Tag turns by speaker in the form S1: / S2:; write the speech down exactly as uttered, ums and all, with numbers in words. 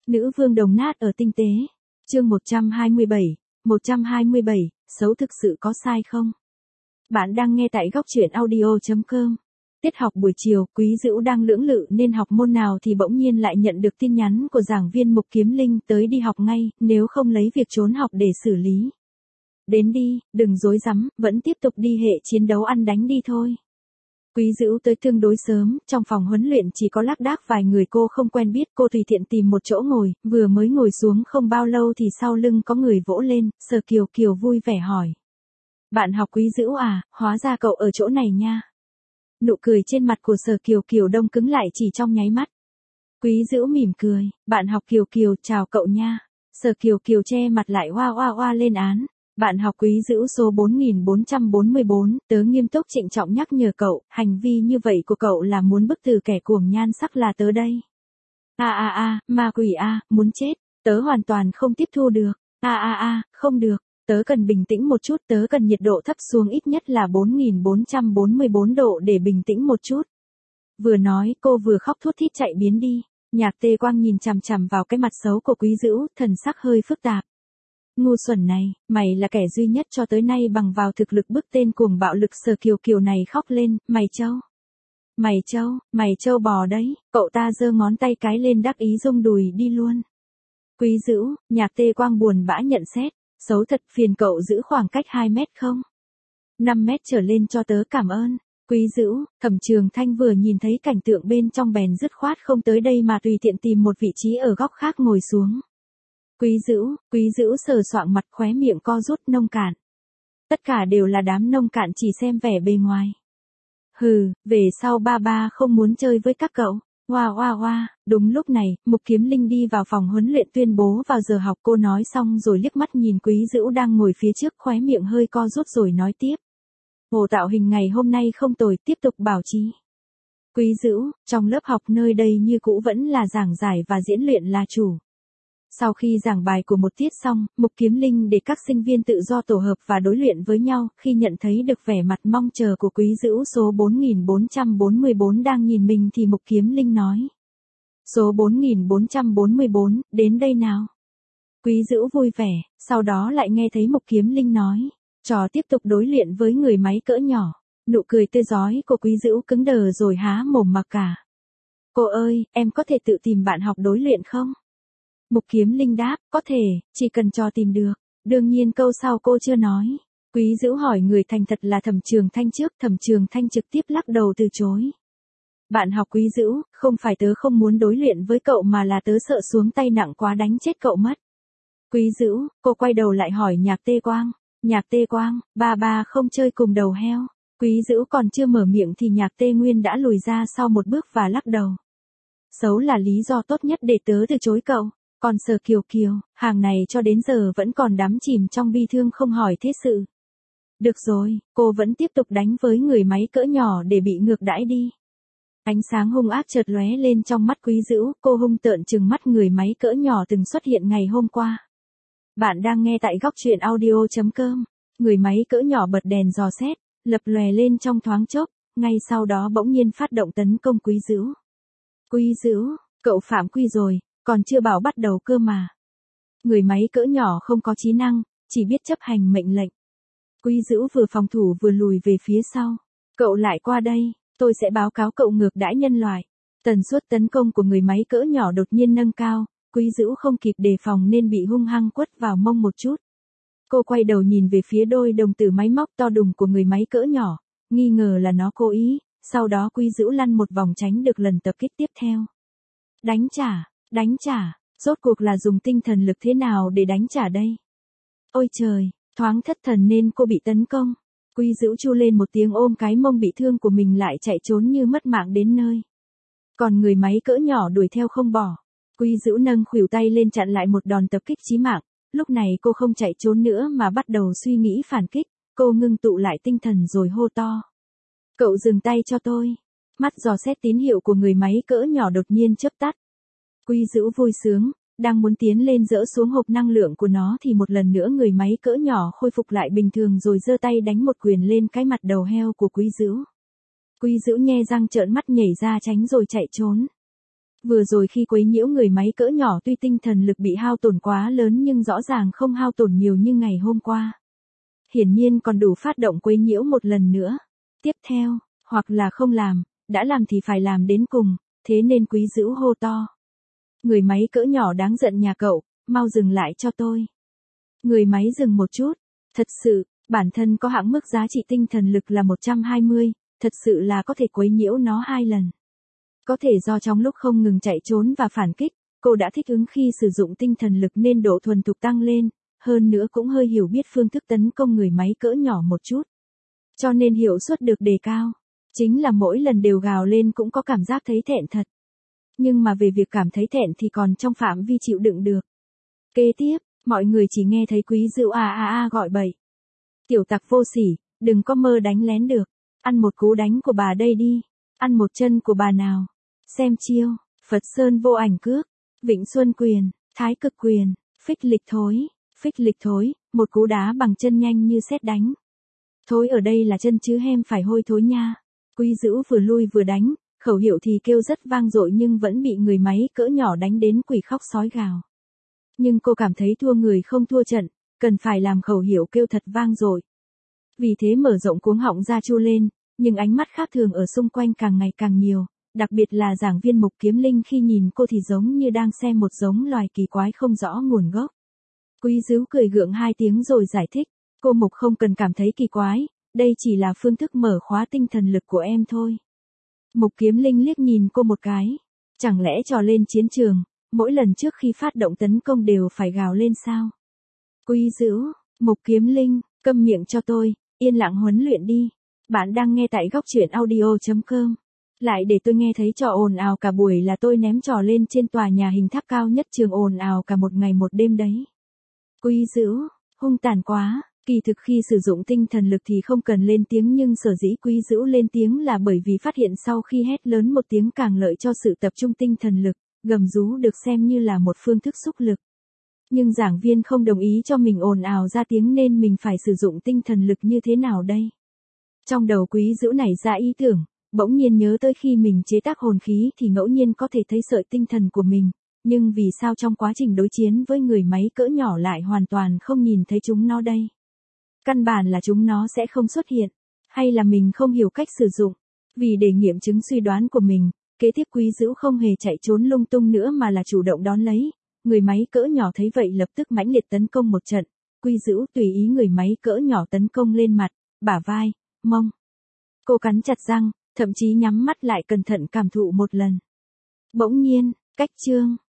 S1: Nữ vương đồng nát ở tinh tế. Chương một trăm hai mươi bảy, một trăm hai mươi bảy, xấu thực sự có sai không? Bạn đang nghe tại góc truyện audio chấm com. Tiết học buổi chiều, Quý Dữu đang lưỡng lự nên học môn nào thì bỗng nhiên lại nhận được tin nhắn của giảng viên Mục Kiếm Linh tới đi học ngay, nếu không lấy việc trốn học để xử lý. Đến đi, đừng dối rắm, vẫn tiếp tục đi hệ chiến đấu ăn đánh đi thôi. Quý Dữu tới tương đối sớm, trong phòng huấn luyện chỉ có lác đác vài người cô không quen biết, cô tùy tiện tìm một chỗ ngồi, vừa mới ngồi xuống không bao lâu thì sau lưng có người vỗ lên, Sở Kiều Kiều vui vẻ hỏi. Bạn học Quý Dữu à, hóa ra cậu ở chỗ này nha. Nụ cười trên mặt của Sở Kiều Kiều đông cứng lại chỉ trong nháy mắt. Quý Dữu mỉm cười, bạn học Kiều Kiều chào cậu nha. Sở Kiều Kiều che mặt lại hoa hoa hoa lên án. Bạn học Quý Dữu số bốn nghìn bốn trăm bốn mươi bốn, tớ nghiêm túc trịnh trọng nhắc nhở cậu, hành vi như vậy của cậu là muốn bức từ kẻ cuồng nhan sắc là tớ đây. A a a, ma quỷ a, muốn chết, tớ hoàn toàn không tiếp thu được. A a a, không được, tớ cần bình tĩnh một chút, tớ cần nhiệt độ thấp xuống ít nhất là bốn nghìn bốn trăm bốn mươi bốn độ để bình tĩnh một chút. Vừa nói, cô vừa khóc thút thít chạy biến đi. Nhạc Tê Quang nhìn chằm chằm vào cái mặt xấu của Quý Dữu, thần sắc hơi phức tạp. Ngu xuẩn này, mày là kẻ duy nhất cho tới nay bằng vào thực lực bức tên cuồng bạo lực Sở Kiều Kiều này khóc lên, mày trâu. Mày trâu, mày trâu bò đấy, cậu ta giơ ngón tay cái lên đắc ý rung đùi đi luôn. Quý Dữu, Nhạc Tê Quang buồn bã nhận xét, xấu thật, phiền cậu giữ khoảng cách hai mét không? năm mét trở lên cho tớ cảm ơn. Quý Dữu, Thẩm Trường Thanh vừa nhìn thấy cảnh tượng bên trong bèn dứt khoát không tới đây mà tùy tiện tìm một vị trí ở góc khác ngồi xuống. Quý Dữu, Quý Dữu sờ soạng mặt khóe miệng co rút nông cạn. Tất cả đều là đám nông cạn chỉ xem vẻ bề ngoài. Hừ, về sau ba ba không muốn chơi với các cậu. Hoa hoa hoa, đúng lúc này, Mục Kiếm Linh đi vào phòng huấn luyện tuyên bố vào giờ học, cô nói xong rồi liếc mắt nhìn Quý Dữu đang ngồi phía trước, khóe miệng hơi co rút rồi nói tiếp. Hồ tạo hình ngày hôm nay không tồi, tiếp tục bảo trì. Quý Dữu, trong lớp học nơi đây như cũ vẫn là giảng giải và diễn luyện là chủ. Sau khi giảng bài của một tiết xong, Mục Kiếm Linh để các sinh viên tự do tổ hợp và đối luyện với nhau, khi nhận thấy được vẻ mặt mong chờ của Quý Dữu số bốn nghìn bốn trăm bốn mươi bốn đang nhìn mình thì Mục Kiếm Linh nói. Số bốn nghìn bốn trăm bốn mươi bốn, đến đây nào. Quý Dữu vui vẻ, sau đó lại nghe thấy Mục Kiếm Linh nói. Trò tiếp tục đối luyện với người máy cỡ nhỏ. Nụ cười tươi rói của Quý Dữu cứng đờ rồi há mồm mặc cả. Cô ơi, em có thể tự tìm bạn học đối luyện không? Mục Kiếm Linh đáp, có thể, chỉ cần cho tìm được. Đương nhiên câu sau cô chưa nói. Quý Dữu hỏi người thành thật là Thẩm Trường Thanh trước, Thẩm Trường Thanh trực tiếp lắc đầu từ chối. Bạn học Quý Dữu, không phải tớ không muốn đối luyện với cậu mà là tớ sợ xuống tay nặng quá đánh chết cậu mất. Quý Dữu, cô quay đầu lại hỏi Nhạc Tê Quang. Nhạc Tê Quang, ba ba không chơi cùng đầu heo. Quý Dữu còn chưa mở miệng thì Nhạc Tê Nguyên đã lùi ra sau một bước và lắc đầu. Xấu là lý do tốt nhất để tớ từ chối cậu. Còn Sở Kiều Kiều, hàng này cho đến giờ vẫn còn đắm chìm trong bi thương không hỏi thế sự. Được rồi, cô vẫn tiếp tục đánh với người máy cỡ nhỏ để bị ngược đãi đi. Ánh sáng hung ác chợt lóe lên trong mắt Quý Dữu, cô hung tợn trừng mắt người máy cỡ nhỏ từng xuất hiện ngày hôm qua. Bạn đang nghe tại góc truyện audio chấm com. Người máy cỡ nhỏ bật đèn dò xét, lập lòe lên trong thoáng chốc, ngay sau đó bỗng nhiên phát động tấn công Quý Dữu. Quý Dữu, cậu phạm quy rồi. Còn chưa bảo bắt đầu cơ mà. Người máy cỡ nhỏ không có trí năng, chỉ biết chấp hành mệnh lệnh. Quý Dữu vừa phòng thủ vừa lùi về phía sau. Cậu lại qua đây, tôi sẽ báo cáo cậu ngược đãi nhân loại. Tần suất tấn công của người máy cỡ nhỏ đột nhiên nâng cao, Quý Dữu không kịp đề phòng nên bị hung hăng quất vào mông một chút. Cô quay đầu nhìn về phía đôi đồng tử máy móc to đùng của người máy cỡ nhỏ, nghi ngờ là nó cố ý, sau đó Quý Dữu lăn một vòng tránh được lần tập kích tiếp theo. Đánh trả. Đánh trả, rốt cuộc là dùng tinh thần lực thế nào để đánh trả đây? Ôi trời, thoáng thất thần nên cô bị tấn công. Quý Dữu chu lên một tiếng ôm cái mông bị thương của mình lại chạy trốn như mất mạng đến nơi. Còn người máy cỡ nhỏ đuổi theo không bỏ. Quý Dữu nâng khuỷu tay lên chặn lại một đòn tập kích chí mạng. Lúc này cô không chạy trốn nữa mà bắt đầu suy nghĩ phản kích. Cô ngưng tụ lại tinh thần rồi hô to. Cậu dừng tay cho tôi. Mắt dò xét tín hiệu của người máy cỡ nhỏ đột nhiên chớp tắt. Quý Dữu vui sướng, đang muốn tiến lên dỡ xuống hộp năng lượng của nó thì một lần nữa người máy cỡ nhỏ khôi phục lại bình thường rồi giơ tay đánh một quyền lên cái mặt đầu heo của Quý Dữu. Quý Dữu nhe răng trợn mắt nhảy ra tránh rồi chạy trốn. Vừa rồi khi quấy nhiễu người máy cỡ nhỏ tuy tinh thần lực bị hao tổn quá lớn nhưng rõ ràng không hao tổn nhiều như ngày hôm qua. Hiển nhiên còn đủ phát động quấy nhiễu một lần nữa. Tiếp theo, hoặc là không làm, đã làm thì phải làm đến cùng, thế nên Quý Dữu hô to. Người máy cỡ nhỏ đáng giận nhà cậu, mau dừng lại cho tôi. Người máy dừng một chút. Thật sự, bản thân có hạn mức giá trị tinh thần lực là một trăm hai mươi, thật sự là có thể quấy nhiễu nó hai lần. Có thể do trong lúc không ngừng chạy trốn và phản kích, cô đã thích ứng khi sử dụng tinh thần lực nên độ thuần thục tăng lên, hơn nữa cũng hơi hiểu biết phương thức tấn công người máy cỡ nhỏ một chút. Cho nên hiệu suất được đề cao. Chính là mỗi lần đều gào lên cũng có cảm giác thấy thẹn thật. Nhưng mà về việc cảm thấy thẹn thì còn trong phạm vi chịu đựng được. Kế tiếp, mọi người chỉ nghe thấy Quý Dữu a a a gọi bậy. Tiểu tặc vô sỉ, đừng có mơ đánh lén được. Ăn một cú đánh của bà đây đi. Ăn một chân của bà nào. Xem chiêu, Phật Sơn vô ảnh cước, Vịnh Xuân quyền, Thái cực quyền, phích lịch thối, phích lịch thối, một cú đá bằng chân nhanh như sét đánh. Thối ở đây là chân chứ hem phải hôi thối nha. Quý Dữu vừa lui vừa đánh, khẩu hiệu thì kêu rất vang dội nhưng vẫn bị người máy cỡ nhỏ đánh đến quỷ khóc sói gào. Nhưng cô cảm thấy thua người không thua trận, cần phải làm khẩu hiệu kêu thật vang dội. Vì thế mở rộng cuống họng ra chu lên, nhưng ánh mắt khác thường ở xung quanh càng ngày càng nhiều, đặc biệt là giảng viên Mục Kiếm Linh khi nhìn cô thì giống như đang xem một giống loài kỳ quái không rõ nguồn gốc. Quý Dữu cười gượng hai tiếng rồi giải thích, cô Mục không cần cảm thấy kỳ quái, đây chỉ là phương thức mở khóa tinh thần lực của em thôi. Mục Kiếm Linh liếc nhìn cô một cái, chẳng lẽ trò lên chiến trường, mỗi lần trước khi phát động tấn công đều phải gào lên sao? Quý Dữu, Mục Kiếm Linh, câm miệng cho tôi, yên lặng huấn luyện đi. Bạn đang nghe tại góc truyện audio chấm com. Lại để tôi nghe thấy trò ồn ào cả buổi là tôi ném trò lên trên tòa nhà hình tháp cao nhất trường ồn ào cả một ngày một đêm đấy. Quý Dữu, hung tàn quá, kỳ thực khi sử dụng tinh thần lực thì không cần lên tiếng nhưng sở dĩ Quý Dữu lên tiếng là bởi vì phát hiện sau khi hét lớn một tiếng càng lợi cho sự tập trung tinh thần lực, gầm rú được xem như là một phương thức xúc lực. Nhưng giảng viên không đồng ý cho mình ồn ào ra tiếng nên mình phải sử dụng tinh thần lực như thế nào đây? Trong đầu Quý Dữu nảy ra ý tưởng, bỗng nhiên nhớ tới khi mình chế tác hồn khí thì ngẫu nhiên có thể thấy sợi tinh thần của mình, nhưng vì sao trong quá trình đối chiến với người máy cỡ nhỏ lại hoàn toàn không nhìn thấy chúng nó đây? Căn bản là chúng nó sẽ không xuất hiện, hay là mình không hiểu cách sử dụng? Vì để nghiệm chứng suy đoán của mình, kế tiếp Quý Dữu không hề chạy trốn lung tung nữa mà là chủ động đón lấy. Người máy cỡ nhỏ thấy vậy lập tức mãnh liệt tấn công một trận. Quý Dữu tùy ý người máy cỡ nhỏ tấn công lên mặt, bả vai, mông. Cô cắn chặt răng, thậm chí nhắm mắt lại cẩn thận cảm thụ một lần. Bỗng nhiên, cách chương.